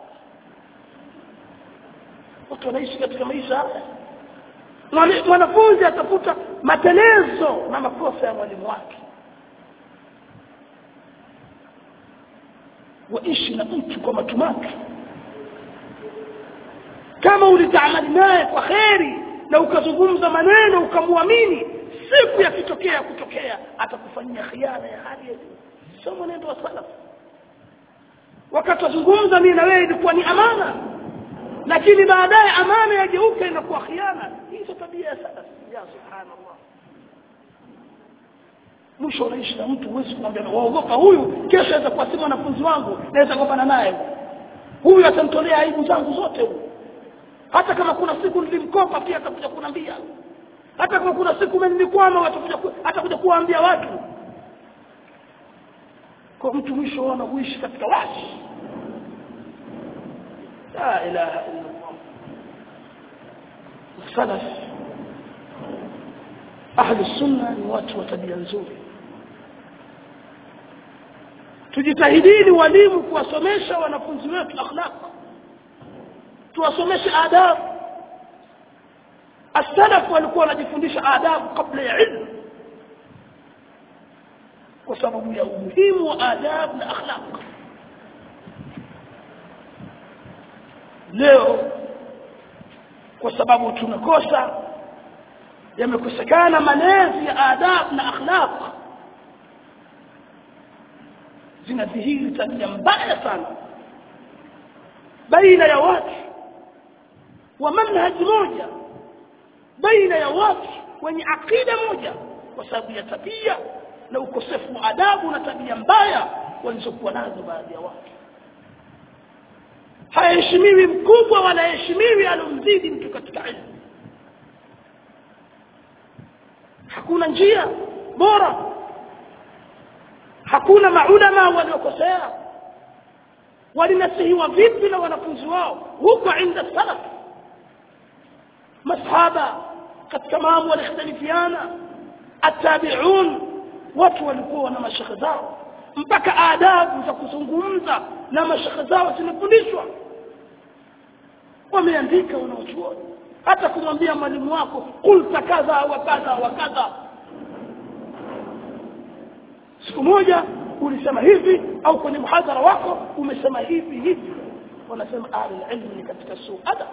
Watu wanaishi katika maisha haya. Mwanafunzi atafuta matelezo na makosa ya mwalimu wake. Waishi na mtu kwa matumaki. Kama ulitaamali naye kwa kheri na ukazungumza maneno ukamwamini, siku yakitokea kutokea atakufanyia khiana ya hali ya juu. Sio mwenendo wa salaf. Wakati wazungumza mimi na wewe ilikuwa ni amana, lakini baadaye amana yageuka inakuwa khiana. Hii sio tabia ya salaf. Ya subhanallah. Mwisho unaishi na mtu huwezi kumwambia waogopa huyu kesho aweza kuwa si mwanafunzi wangu, naweza kugombana naye. Huyu atamtolea aibu zangu zote huyu. Hata kama kuna siku nilimkopa pia atakuja kunambia. Hata kama kuna siku menikwama atakuja atakuja kuambia watu. Kwa mtu mwisho anaoishi katika wasi. La ilaha illa Allah. Salaf ahli sunna ni watu wa tabia nzuri. Tujitahidini walimu kuwasomesha wanafunzi wetu akhlaq. Tuwasomeshe adab. As-salaf walikuwa wanajifundisha adab kabla ya ilmu, kwa sababu ya umuhimu wa adab na akhlaq. Leo kwa sababu tunakosa, yamekosekana malezi ya adab na akhlaq, zinadhihiri tabia mbaya sana baina ya watu wa manhaj moja, baina ya watu wenye akida moja, kwa sababu ya tabia na ukosefu wa adabu na tabia mbaya walizokuwa nazo baadhi ya watu. Haheshimiwi mkubwa wala heshimiwi alomzidi mtu katika ilmu. Hakuna njia bora, hakuna maulama waliokosea. Walinasihiwa vipi na wanafunzi wao huko inda salaf? Masahaba katika mambo walikhtalifiana, atabi'un watu walikuwa na mashekhe zao, mpaka adabu za kuzungumza na mashekhe zao zinafundishwa. Wameandika wanaochuoni, hata kumwambia mwalimu wako kulta kadha wa kadha wa kadha, siku moja ulisema hivi, au kwenye muhadhara wako umesema hivi hivi, wanasema ahli ilmu ni katika suada.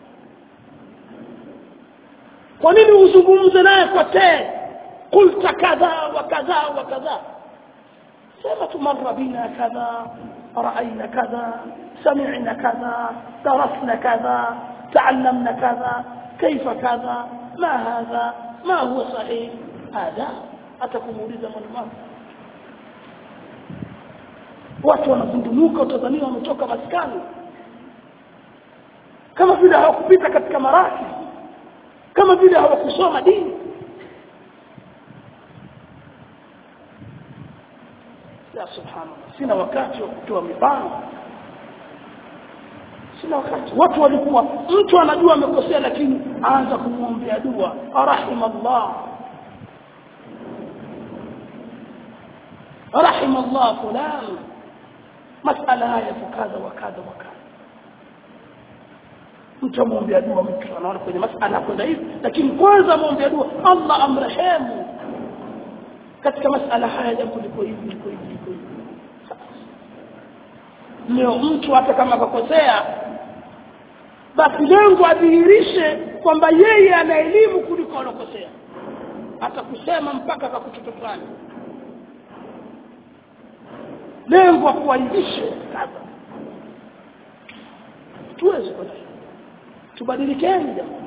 Kwa nini uzungumze naye kwa te kulta kadha wa kadha wa kadha? sema tumarra bina kadha, ra'ayna kadha, sami'na kadha, darasna kadha, ta'allamna kadha, kaifa kadha, ma hadha, ma huwa sahih hadha. Atakumuuliza mwalimu wako. Watu wanazunduka utadhania wametoka maskani, kama vile hawakupita katika maraki, kama vile hawakusoma dini. Ya subhanallah, sina wakati wa kutoa mifano, sina wakati. Watu walikuwa mtu anajua amekosea lakini aanza kumwombea dua, rahimallah rahimallah fulan, masala haya kadha wa kadha wa kadha. Mtu muombea dua, mtu anaona kwenye masala kwenda hivi, lakini kwanza muombea dua Allah amrehemu katika masala haya, jambo liko hivi liko hivi liko hivi. Leo mtu hata kama akakosea, basi lengo adhihirishe kwamba yeye ana elimu kuliko alokosea, hata kusema mpaka akakututukana. Lengo kuwaibishe kadha. Tuweze kwa tubadilikeni jambo.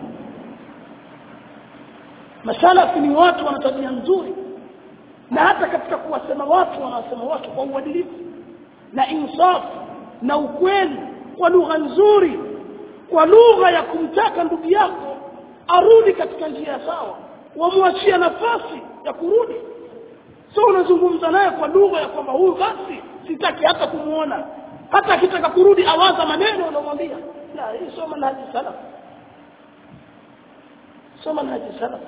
Masalafi ni watu wana tabia nzuri, na hata katika kuwasema watu wanasema watu kwa uadilifu na insaf na ukweli, kwa lugha nzuri, kwa lugha ya kumtaka ndugu yako arudi katika njia sawa, wamwachie nafasi ya kurudi. Sio unazungumza naye kwa lugha ya kwamba huyu basi sitaki hata kumuona, hata akitaka kurudi awaza maneno unamwambia la hii soma na hadi salaf soma na hadi salaf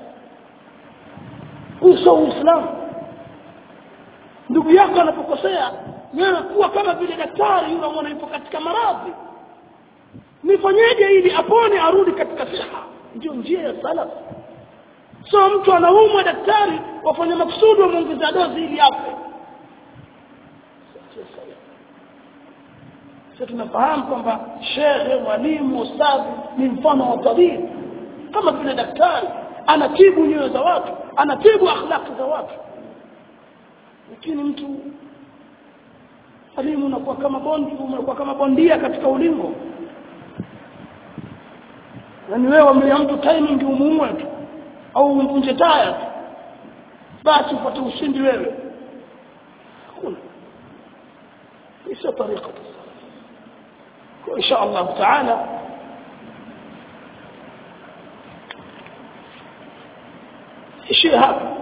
uso Uislamu. Ndugu yako anapokosea wewe kuwa kama vile daktari yule mwana yupo katika maradhi, nifanyeje ili apone arudi katika siha? Ndio njia ya salaf. So mtu anaumwa daktari wafanya maksudi wamuongeza dozi ili afe. Sasa tunafahamu kwamba shehe, mwalimu, ustadhi ni mfano wa tabibu, kama vile daktari anatibu nyoyo za watu, anatibu akhlaq za watu. Lakini mtu alimu unakuwa kama bondi, unakuwa kama bondia katika ulingo. Yani wewe wamlia mtu timing umuue tu au umvunje taya basi upate ushindi wewe. Kuna hiyo طريقه kwa insha Allah taala ishi hapa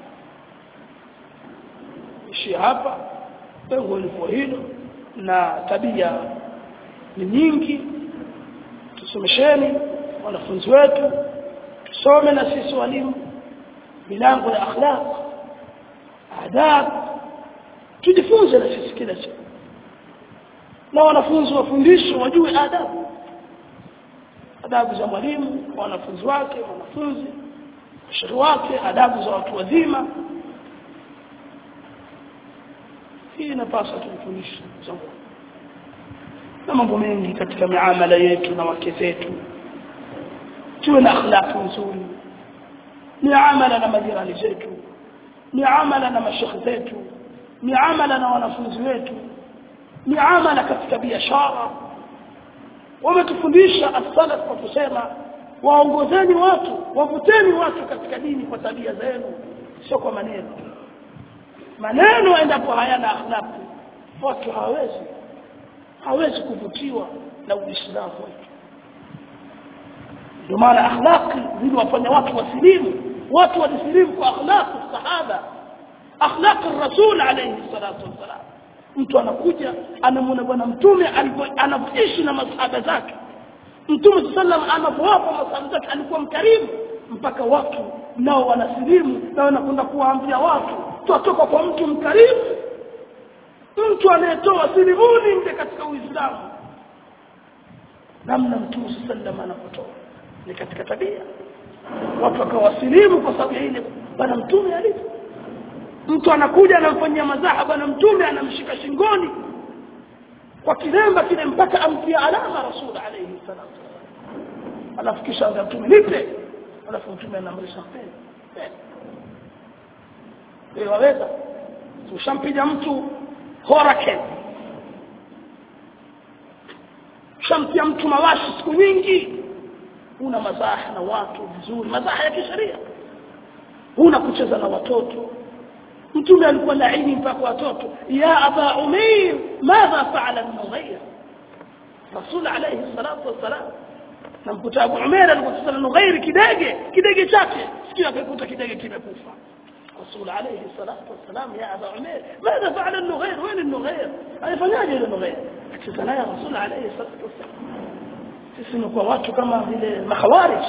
ishi hapa lengo ni kwa hilo, na tabia ni nyingi. Tusomesheni wanafunzi wetu, tusome na sisi walimu milango ya akhlaq, adab, tujifunze na sisi kila siku, na wanafunzi wafundishwe wajue adabu, adabu za mwalimu wanafunzi wake, wanafunzi washiri wake, adabu za watu wazima. Hii inapaswa tufundishe zangu na mambo mengi katika miamala yetu na wake zetu, tuwe na akhlaq nzuri, miamala na majirani zetu, miamala na mashekhi zetu, miamala na wanafunzi wetu, miamala katika biashara. Wametufundisha as-salaf kwa kusema waongozeni watu, wavuteni watu katika dini kwa tabia zenu, sio kwa maneno. Maneno endapo hayana akhlaq watu hawezi hawezi kuvutiwa na Uislamu wetu. Ndio maana akhlaq ziliwafanya watu wasilimu, watu walisilimu kwa akhlaq sahaba, akhlaq ar-rasul alayhi salatu wasalam. Mtu anakuja anamuona bwana mtume anapoishi na masahaba zake, mtume sallam anapowapa masahaba zake alikuwa mkarimu, mpaka watu nao wanasilimu na wanakwenda kuwaambia watu tutoka kwa mtu mkarimu, mtu anayetoa silimuni nje katika Uislamu. Namna mtume sallam anapotoa ni katika tabia, watu wakawasilimu kwa sababu ile bwana mtume alipo. Mtu anakuja anamfanyia mazaha bwana mtume, anamshika shingoni kwa kilemba kile mpaka amtia alama rasul alayhi salatu wasallam, anafikisha ndio mtume nipe, alafu mtume anamrisha mbele wewe waweza ushampiga mtu horake, shamtia mtu mawashi siku nyingi, una mazaha na watu vizuri, mazaha ya kisheria, una kucheza na watoto. Mtume alikuwa laini mpaka watoto, ya aba umair madha fa'ala an-nughayr, rasul alayhi salatu wasalam. Na mkuta Abu Umair alikuwa sasa Nughayr kidege kidege chake, sikio akakuta kidege kimekufa. rasul alayhi salatu wasalam, ya aba Umair madha fa'ala an-nughayr, وين النغير alifanyaje ile Nughayr? Akisema naye rasul alayhi salatu wasalam. Sisi ni kwa watu kama vile makhawarij,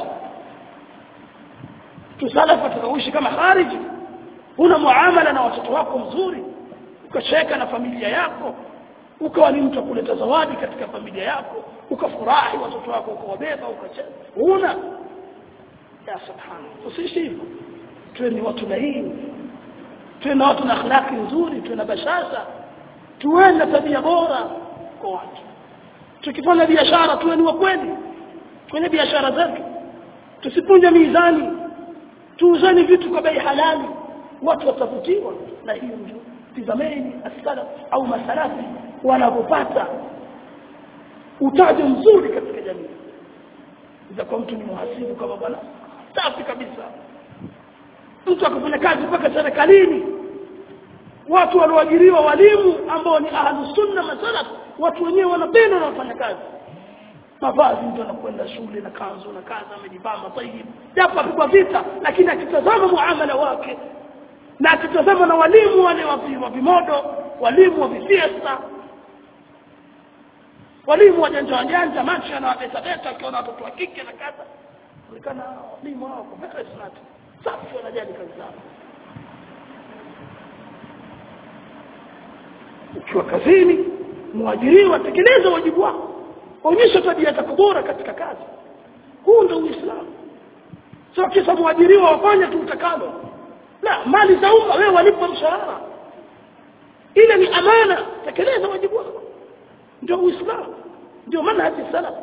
tusalafa tukaishi kama kharij. Una muamala na watoto wako mzuri, ukacheka na familia yako, ukawa ni mtu kuleta zawadi katika familia yako, ukafurahi watoto wako ukawabeba ukacheza. Una ya subhanallah, usiishi hivyo. Tuwe ni watu laini, tuwe na watu na akhlaqi nzuri, tuwe na bashasha, tuwe na tabia bora kwa watu. Tukifanya biashara tuwe ni wa kweli kwenye biashara zetu, tusipunje mizani, tuuzane vitu kwa bei halali, watu watavutiwa na hiyo. Ndio tizameni as-salaf au masalafi wanapopata utajo mzuri katika jamii. Iza kwa mtu ni muhasibu kama bwana safi kabisa, mtu akifanya kazi mpaka serikalini, watu walioajiriwa walimu ambao ni ahlus sunna masalaf, watu wenyewe wanapenda na wafanya kazi, mavazi mtu anakwenda shule na kanzu na kaza amejipamba tayyib, japo apigwa vita, lakini akitazama muamala wake na akitazama na walimu wale wa vimodo, walimu wa fiesta, walimu wajanja wajanja macho na wapesa beta akiona watoto wa kike na kadha kulikana walimu wao kwa very smart safi wanajali kazi zao ukiwa kazini muajiriwa tekeleza wajibu wako onyesha tabia zako bora katika kazi huu ndio Uislamu sio kisa muajiriwa wafanye tu utakalo la mali za umma wewe walipo mshahara ile ni amana tekeleza wajibu wako ndio Uislamu ndio manhaji salaf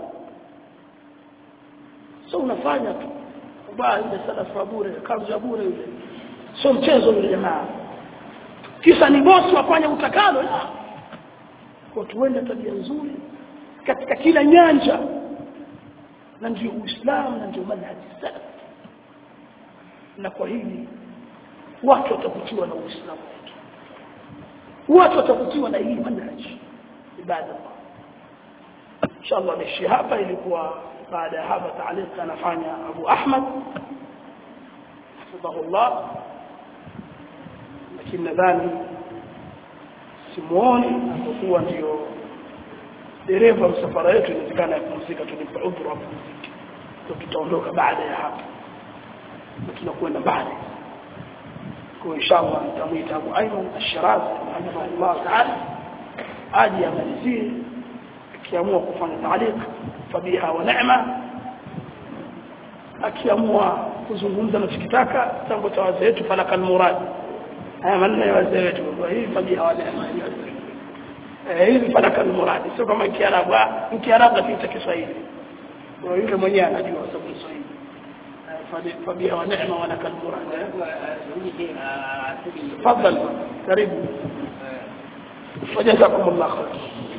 sio unafanya tu ubaya ile salaf bure kazi bure ile sio mchezo ile jamaa kisa ni bosi wafanye utakalo la kwa tuende tabia nzuri katika kila nyanja na ndio Uislamu na ndio manhaji salaf na kwa hili watu watavutiwa na Uislamu wetu watu watavutiwa na hii manhaji ibada inshallah nishi hapa ilikuwa baada ya hapa taaliq anafanya Abu Ahmad hafidhahullah lakini nadhani simuoni kwa ndio dereva msafara yetu inawezekana kupumzika tulipa udhuru hapo tutaondoka baada ya hapa tunakwenda mbali kwa inshallah nitamuita Abu Ayman Ash-Shirazi rahimahullah ta'ala aje amalizie akiamua kufanya taaliq fabiha wa neema akiamua kuzungumza na tukitaka tangu tawaze yetu falaka al-murad haya maneno ya wazee wetu kwa hii fabiha wa neema eh hii falaka al-murad sio kama Kiarabu Kiarabu kiita Kiswahili kwa yule mwenyewe anajua sababu Kiswahili fabiha wa neema wa laka al-murad تفضل karibu wajazakumullah khair